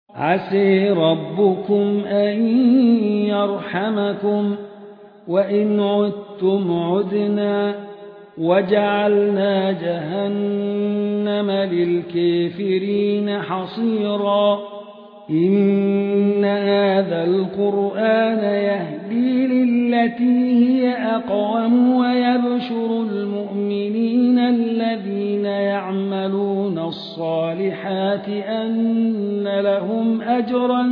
عسى ربكم أن يرحمكم وإن عدتم عدنا وجعلنا جهنم للكافرين حصيرا إن هذا القرآن يهدي للتي هي أقوم ويبشر المؤمنين الذين يعملون الصالحات أن لهم أجرا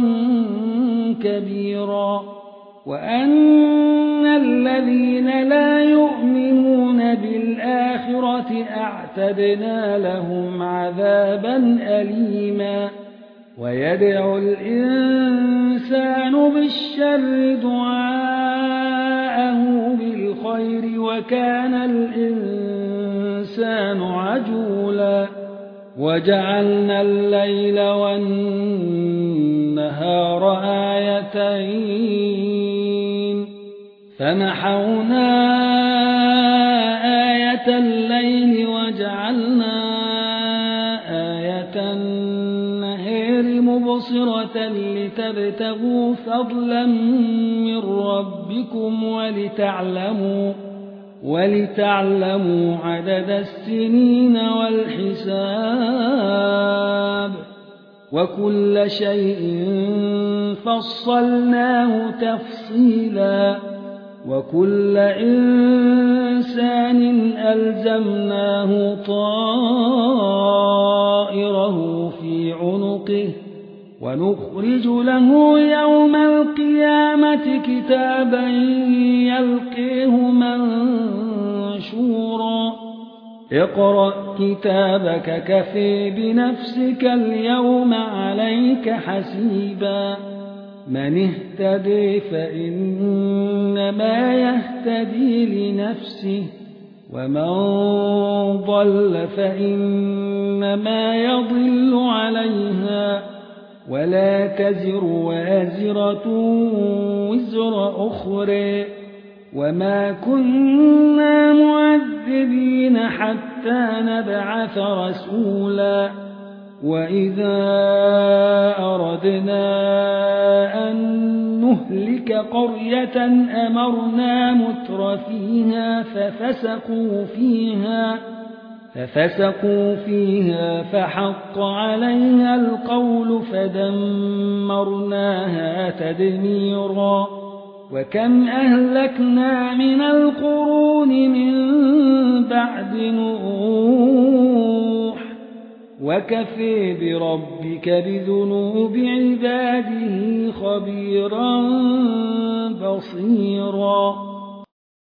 كبيرا وأن الذين لا يؤمنون بالآخرة أعتدنا لهم عذابا أليما ويدعو الإنسان بالشر دعاءه بالخير وكان الإنسان عجولا وجعلنا الليل والنهار آيتين فمحونا آية الليل وجعلنا آية النهار مبصرة لتبتغوا فضلا من ربكم ولتعلموا عدد السنين والحساب وكل شيء فصلناه تفصيلا وكل إنسان ألزمناه طائره في عنقه ونخرج له يوم القيامة كتابا يلقيه منشورا اقرأ كتابك كفى بنفسك اليوم عليك حسيبا من اهتدي فإنما يهتدي لنفسه ومن ضل فإنما يضل عليها ولا تزر وازرة وزر أخرى وما كنا معذبين حتى نبعث رسولا وإذا أردنا أن نهلك قرية أمرنا مترفيها ففسقوا فيها فحق عليها القول فدمرناها تدميرا وكم أهلكنا من القرون من بعد نوح وكفى بربك بذنوب عباده خبيرا بصيرا